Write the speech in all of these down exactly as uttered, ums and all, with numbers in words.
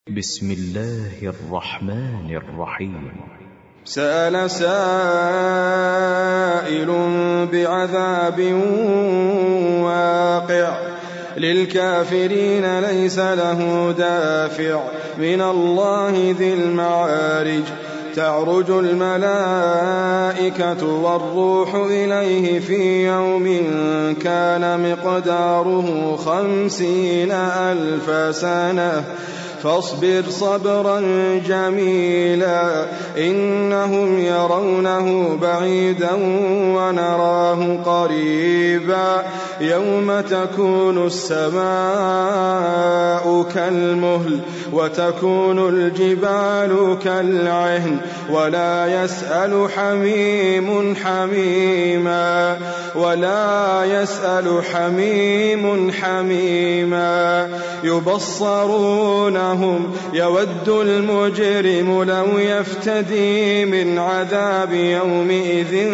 بسم الله الرحمن الرحيم. سأل سائل بعذاب واقع للكافرين ليس له دافع من الله ذي المعارج تعرج الملائكة والروح إليه في يوم كان مقداره خمسين ألف سنة فاصبر صبرا جميلا إنهم يرونه بعيدا ونراه قريبا يوم تكون السماء كالمهل وتكون الجبال كالعهن ولا يسأل حميم حميما ولا يسأل حميم حميما يبصرون يود المجرم لو يفتدي من عذاب يومئذ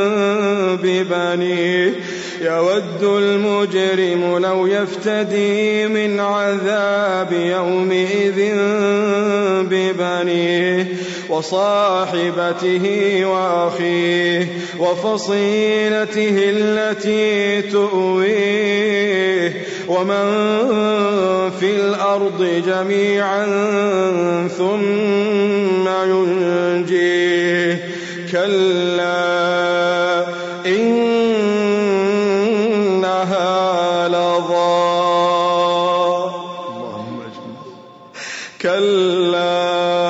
ببنيه يود المجرم لو يفتدي من عذاب يومئذ ببنيه وصاحبته وأخيه وفصيلته التي تؤويه ومن في الأرض جميعا ثم ينجيه كلا إنها لظى كلا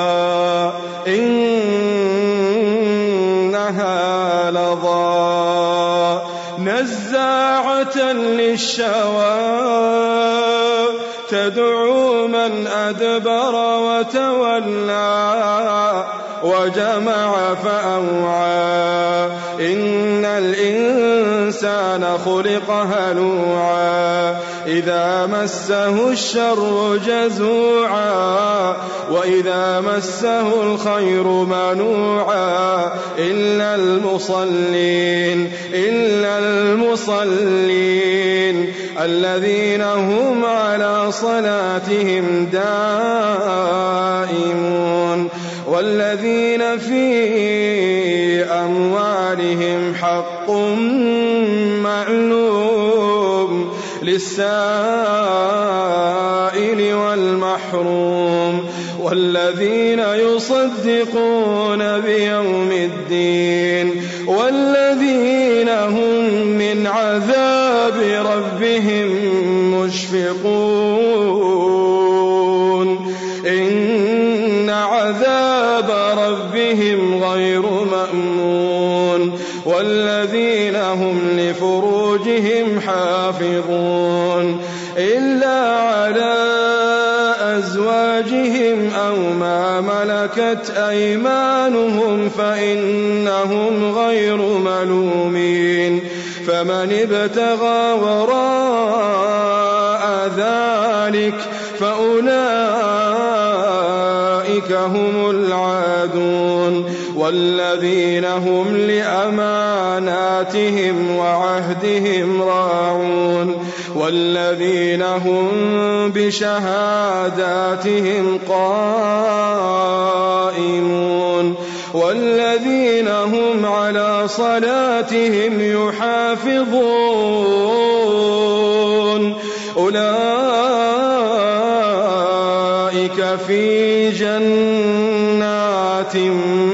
إنها لظى نزاعة للشوى تدعو من أدبر وتولى وجمع فأوعى إن الإنسان خلق هلوعا إذا مسه الشر جزوعا وإذا مسه الخير منوعا إلا المصلين إلا المصلين الذين هم على صلاتهم دائمون والذين في أموالهم حق معلوم للسائل والمحروم والذين يصدقون بيوم الدين والذين هم من عذاب ربهم مشفقون إن عذاب ربهم غير مأمون والذين هم لفروجهم حافظون إلا على أزواجهم أو ما ملكت أيمانهم فإنهم غير ملومين فمن ابتغى وراء ذلك فأولئك هم العادون والذين هم لأماناتهم وعهدهم راعون والذين هم بشهاداتهم قائمون والذين هم على صلاتهم يحافظون أولئك في جنات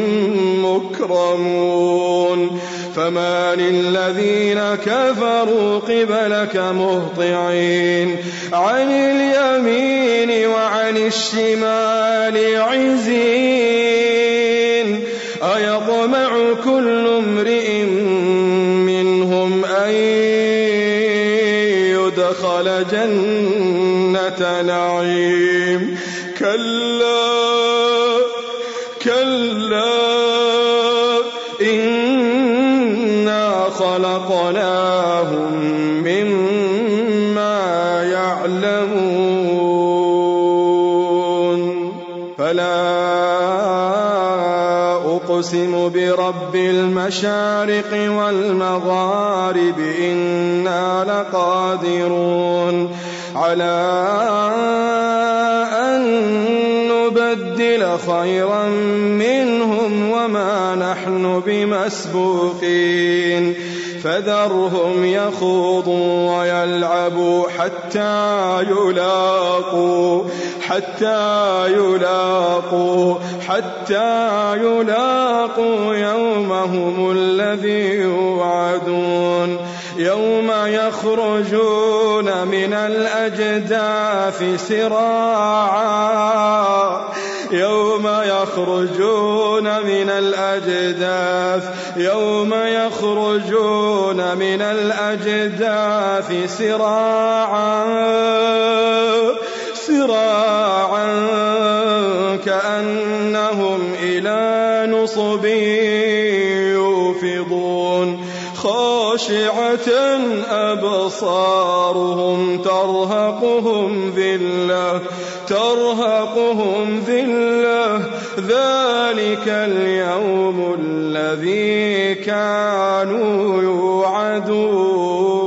مكرمون فما للذين كفروا قبلك مهطعين عن اليمين وعن الشمال عزين أيطمع كل امرئ منهم أن يدخل جنة نعيم كلا كلا إنا خلقناهم مما يعلمون فلا أقسم برب المشارق والمغارب إنا لقادرون على أن نبدل خيرا منهم وما نحن بمسبوقين فذرهم يخوضوا ويلعبوا حتى يلاقوا حتى يلاقوا حتى يلاقوا يومهم الذي يوعدون يوم يخرجون من الأجداث سراعا يوم يخرجون من الأجداث يوم يخرجون من الأجداث سراعا سراعا كأنهم إلى نصب يوفضون خاشعة أبصارهم ترهقهم ذلة ترهقهم ذلة ذلك اليوم الذي كانوا يوعدون.